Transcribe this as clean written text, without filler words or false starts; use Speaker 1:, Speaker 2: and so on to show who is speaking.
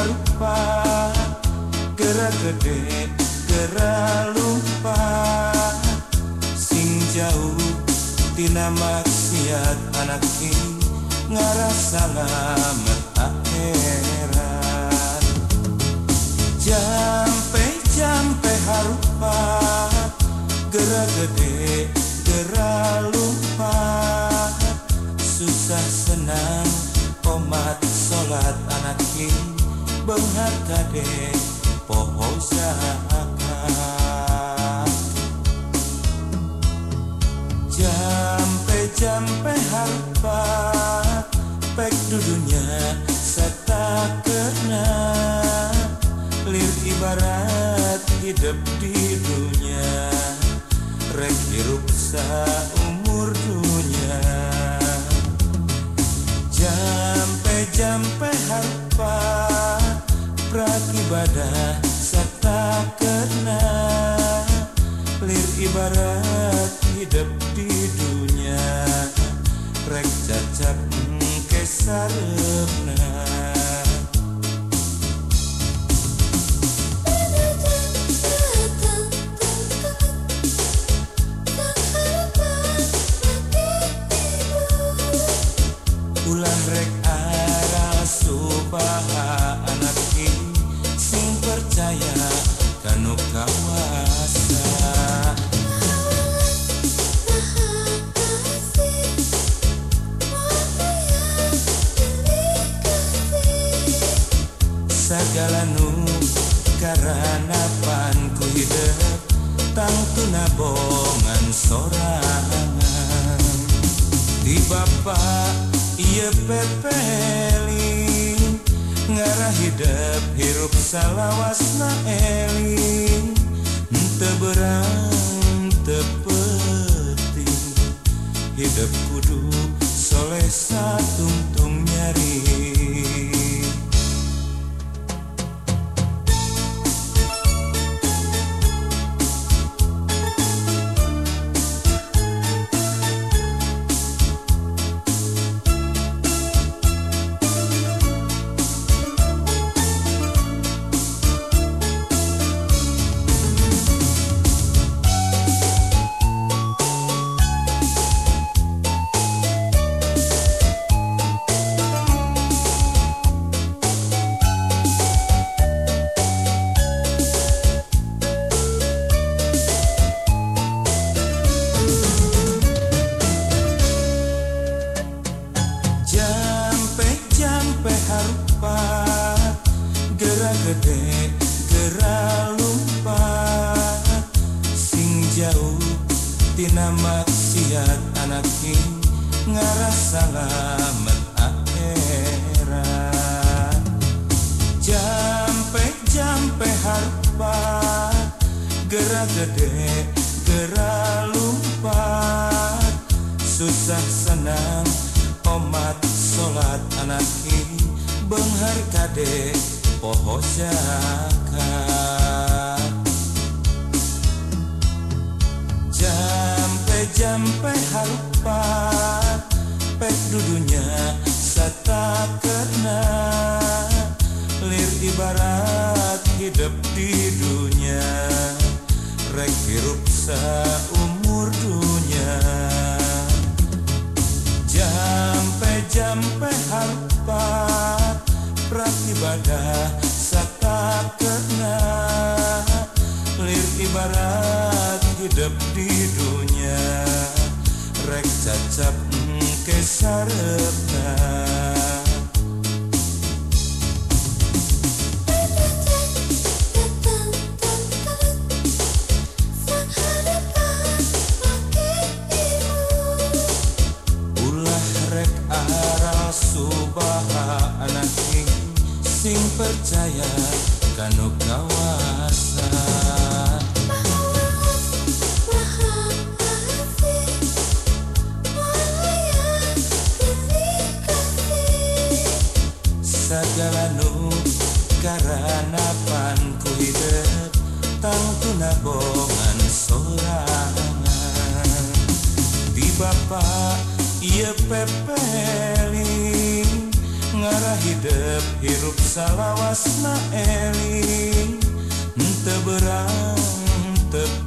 Speaker 1: harupa gerak gede gerak lupa sing jauh tina maksiat anak king ngarasa selamat akhirat jampe harupa gerak gede gerak lupa susah senang komat sholat anak king benghar kade poho zakat jampe harpa pek dudunya serta kena lir ibarat hidup di dunia rek hirup saumur dunia jampe harpa prakibadah serta kena lir ibarat hidup di dunia rek cacap kesarepna ulah rek aral subaha anak king sing percaya kanu kawasa segala nu karana pan ku hidup tangtuna bongan sorangan di bapak ieu pepeli ngarah hidup hirup salawasna eling teu beurang teu penting hidup kudu soleh satungtung nyari harupa gerak gede gerak lupa sing jauh tina maksiat anak king ngarasa selamat akhirat jampe harupa gerak gede gerak lupa susah senang komat sholat anak king benghar kade poho zakat jampe harupa pek dudunya serta kena lir ibarat hidup di dunia rek hirup saumur dunia jampe harpa prakibadah serta kena lir ibarat hidup di dunia rek cacap kesarepna subaha anak king sing percaya kanu kawasa segala nu karana pan ku hidup tangtuna bongan sorangan di bapak ieu pepeli ngara hidup hirup salawasna eling teu berang teu